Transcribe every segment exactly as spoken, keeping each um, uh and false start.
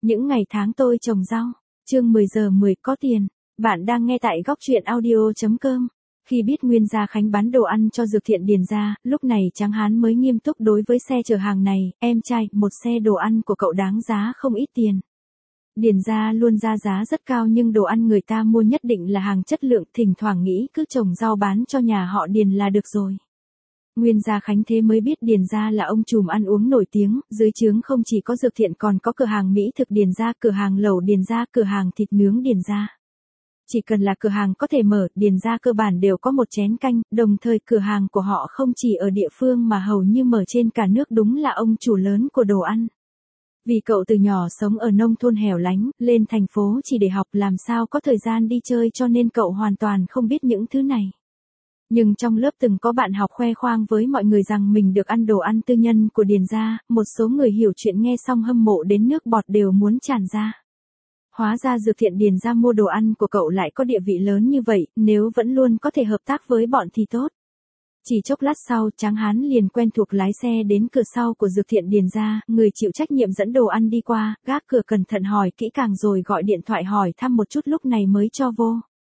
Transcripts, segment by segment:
Những ngày tháng tôi trồng rau. Chương mười giờ mười có tiền. Bạn đang nghe tại góc truyện audio chấm com. Khi biết Nguyên Gia Khánh bán đồ ăn cho Dược Thiện Điền gia, lúc này Tráng Hán mới nghiêm túc đối với xe chở hàng này. Em trai, một xe đồ ăn của cậu đáng giá không ít tiền. Điền gia luôn ra giá rất cao nhưng đồ ăn người ta mua nhất định là hàng chất lượng, thỉnh thoảng nghĩ cứ trồng rau bán cho nhà họ Điền là được rồi. Nguyên Gia Khánh thế mới biết Điền gia là ông trùm ăn uống nổi tiếng, dưới trướng không chỉ có Dược Thiện còn có cửa hàng mỹ thực Điền gia, cửa hàng lẩu Điền gia, cửa hàng thịt nướng Điền gia. Chỉ cần là cửa hàng có thể mở, Điền gia cơ bản đều có một chén canh, đồng thời cửa hàng của họ không chỉ ở địa phương mà hầu như mở trên cả nước, đúng là ông chủ lớn của đồ ăn. Vì cậu từ nhỏ sống ở nông thôn hẻo lánh, lên thành phố chỉ để học, làm sao có thời gian đi chơi, cho nên cậu hoàn toàn không biết những thứ này. Nhưng trong lớp từng có bạn học khoe khoang với mọi người rằng mình được ăn đồ ăn tư nhân của Điền gia, một số người hiểu chuyện nghe xong hâm mộ đến nước bọt đều muốn tràn ra. Hóa ra Dược Thiện Điền gia mua đồ ăn của cậu lại có địa vị lớn như vậy, nếu vẫn luôn có thể hợp tác với bọn thì tốt. Chỉ chốc lát sau, Tráng Hán liền quen thuộc lái xe đến cửa sau của Dược Thiện Điền gia, người chịu trách nhiệm dẫn đồ ăn đi qua, gác cửa cẩn thận hỏi kỹ càng rồi gọi điện thoại hỏi thăm một chút lúc này mới cho vô.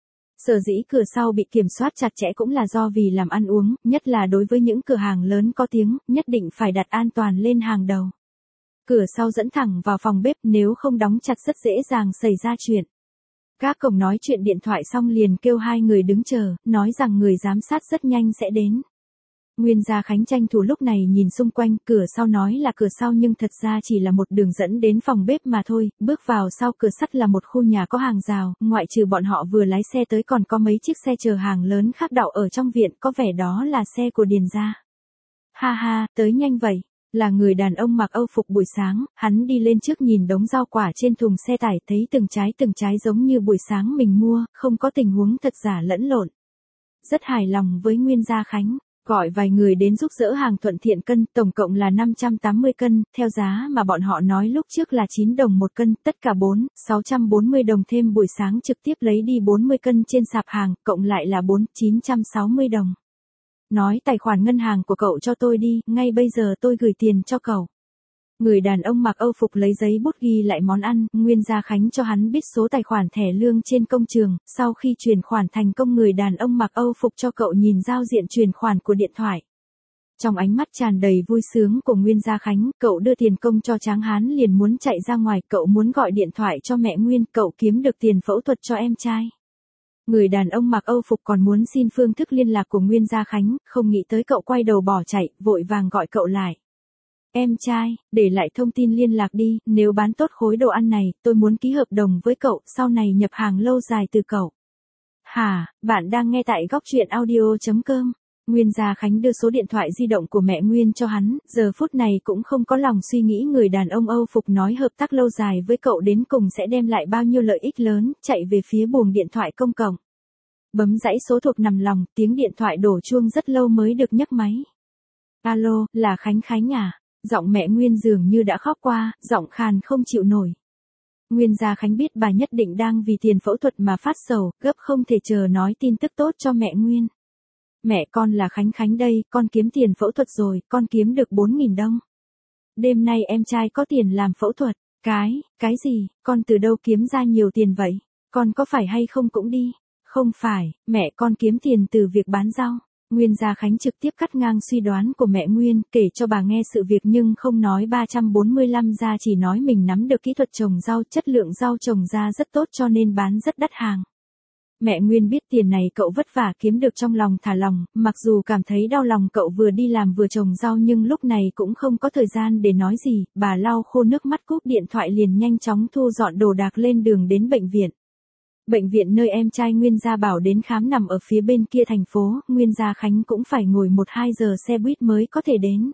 Sở dĩ cửa sau bị kiểm soát chặt chẽ cũng là do vì làm ăn uống, nhất là đối với những cửa hàng lớn có tiếng, nhất định phải đặt an toàn lên hàng đầu. Cửa sau dẫn thẳng vào phòng bếp, nếu không đóng chặt rất dễ dàng xảy ra chuyện. Các cổng nói chuyện điện thoại xong liền kêu hai người đứng chờ, nói rằng người giám sát rất nhanh sẽ đến. Nguyên Gia Khánh tranh thủ lúc này nhìn xung quanh, cửa sau nói là cửa sau nhưng thật ra chỉ là một đường dẫn đến phòng bếp mà thôi, bước vào sau cửa sắt là một khu nhà có hàng rào, ngoại trừ bọn họ vừa lái xe tới còn có mấy chiếc xe chở hàng lớn khác đậu ở trong viện, có vẻ đó là xe của Điền gia. Ha ha, tới nhanh vậy. Là người đàn ông mặc âu phục buổi sáng, hắn đi lên trước nhìn đống rau quả trên thùng xe tải, thấy từng trái từng trái giống như buổi sáng mình mua, không có tình huống thật giả lẫn lộn. Rất hài lòng với Nguyên Gia Khánh, gọi vài người đến giúp dỡ hàng thuận tiện cân, tổng cộng là năm trăm tám mươi cân, theo giá mà bọn họ nói lúc trước là chín đồng một cân, tất cả bốn, sáu trăm bốn mươi đồng thêm buổi sáng trực tiếp lấy đi bốn mươi cân trên sạp hàng, cộng lại là bốn, chín trăm sáu mươi đồng. Nói tài khoản ngân hàng của cậu cho tôi đi, ngay bây giờ tôi gửi tiền cho cậu. Người đàn ông mặc âu phục lấy giấy bút ghi lại món ăn, Nguyên Gia Khánh cho hắn biết số tài khoản thẻ lương trên công trường, sau khi chuyển khoản thành công người đàn ông mặc âu phục cho cậu nhìn giao diện chuyển khoản của điện thoại. Trong ánh mắt tràn đầy vui sướng của Nguyên Gia Khánh, cậu đưa tiền công cho Tráng Hán liền muốn chạy ra ngoài, cậu muốn gọi điện thoại cho mẹ Nguyên, cậu kiếm được tiền phẫu thuật cho em trai. Người đàn ông mặc âu phục còn muốn xin phương thức liên lạc của Nguyên Gia Khánh, không nghĩ tới cậu quay đầu bỏ chạy, vội vàng gọi cậu lại. Em trai, để lại thông tin liên lạc đi, nếu bán tốt khối đồ ăn này, tôi muốn ký hợp đồng với cậu, sau này nhập hàng lâu dài từ cậu. Hả, bạn đang nghe tại góc truyện audio chấm com. Nguyên Gia Khánh đưa số điện thoại di động của mẹ Nguyên cho hắn, giờ phút này cũng không có lòng suy nghĩ người đàn ông âu phục nói hợp tác lâu dài với cậu đến cùng sẽ đem lại bao nhiêu lợi ích lớn, chạy về phía buồng điện thoại công cộng. Bấm dãy số thuộc nằm lòng, tiếng điện thoại đổ chuông rất lâu mới được nhấc máy. Alo, là Khánh Khánh à? Giọng mẹ Nguyên dường như đã khóc qua, giọng khàn không chịu nổi. Nguyên Gia Khánh biết bà nhất định đang vì tiền phẫu thuật mà phát sầu, gấp không thể chờ nói tin tức tốt cho mẹ Nguyên. Mẹ con là Khánh Khánh đây, con kiếm tiền phẫu thuật rồi, con kiếm được bốn nghìn đồng. Đêm nay em trai có tiền làm phẫu thuật. Cái, cái gì, con từ đâu kiếm ra nhiều tiền vậy? Con có phải hay không cũng đi? Không phải, mẹ con kiếm tiền từ việc bán rau. Nguyên Gia Khánh trực tiếp cắt ngang suy đoán của mẹ Nguyên, kể cho bà nghe sự việc nhưng không nói ba trăm bốn mươi lăm ra, chỉ nói mình nắm được kỹ thuật trồng rau, chất lượng rau trồng ra rất tốt cho nên bán rất đắt hàng. Mẹ Nguyên biết tiền này cậu vất vả kiếm được trong lòng thả lòng, mặc dù cảm thấy đau lòng cậu vừa đi làm vừa trồng rau nhưng lúc này cũng không có thời gian để nói gì, bà lau khô nước mắt cúp điện thoại liền nhanh chóng thu dọn đồ đạc lên đường đến bệnh viện. Bệnh viện nơi em trai Nguyên Gia Bảo đến khám nằm ở phía bên kia thành phố, Nguyên Gia Khánh cũng phải ngồi một hai giờ xe buýt mới có thể đến.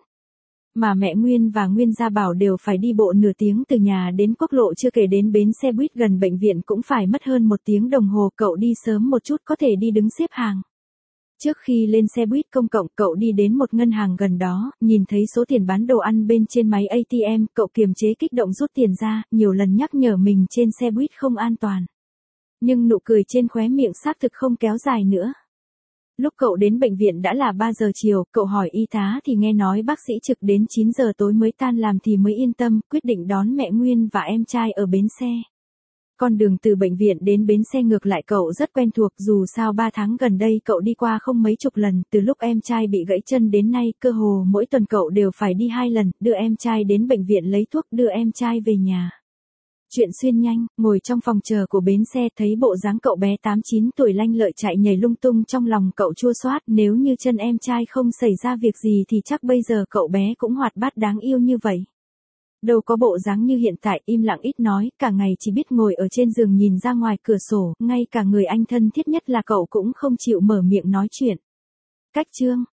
Mà mẹ Nguyên và Nguyên Gia Bảo đều phải đi bộ nửa tiếng từ nhà đến quốc lộ, chưa kể đến bến xe buýt gần bệnh viện cũng phải mất hơn một tiếng đồng hồ, cậu đi sớm một chút có thể đi đứng xếp hàng. Trước khi lên xe buýt công cộng, cậu đi đến một ngân hàng gần đó, nhìn thấy số tiền bán đồ ăn bên trên máy a tê em, cậu kiềm chế kích động rút tiền ra, nhiều lần nhắc nhở mình trên xe buýt không an toàn. Nhưng nụ cười trên khóe miệng xác thực không kéo dài nữa. Lúc cậu đến bệnh viện đã là ba giờ chiều, cậu hỏi y tá thì nghe nói bác sĩ trực đến chín giờ tối mới tan làm thì mới yên tâm, quyết định đón mẹ Nguyên và em trai ở bến xe. Con đường từ bệnh viện đến bến xe ngược lại cậu rất quen thuộc, dù sao ba tháng gần đây cậu đi qua không mấy chục lần, từ lúc em trai bị gãy chân đến nay, cơ hồ mỗi tuần cậu đều phải đi hai lần, đưa em trai đến bệnh viện lấy thuốc, đưa em trai về nhà. Chuyện xuyên nhanh, ngồi trong phòng chờ của bến xe thấy bộ dáng cậu bé tám chín tuổi lanh lợi chạy nhảy lung tung, trong lòng cậu chua xót, nếu như chân em trai không xảy ra việc gì thì chắc bây giờ cậu bé cũng hoạt bát đáng yêu như vậy. Đâu có bộ dáng như hiện tại, im lặng ít nói, cả ngày chỉ biết ngồi ở trên giường nhìn ra ngoài cửa sổ, ngay cả người anh thân thiết nhất là cậu cũng không chịu mở miệng nói chuyện. Cách chương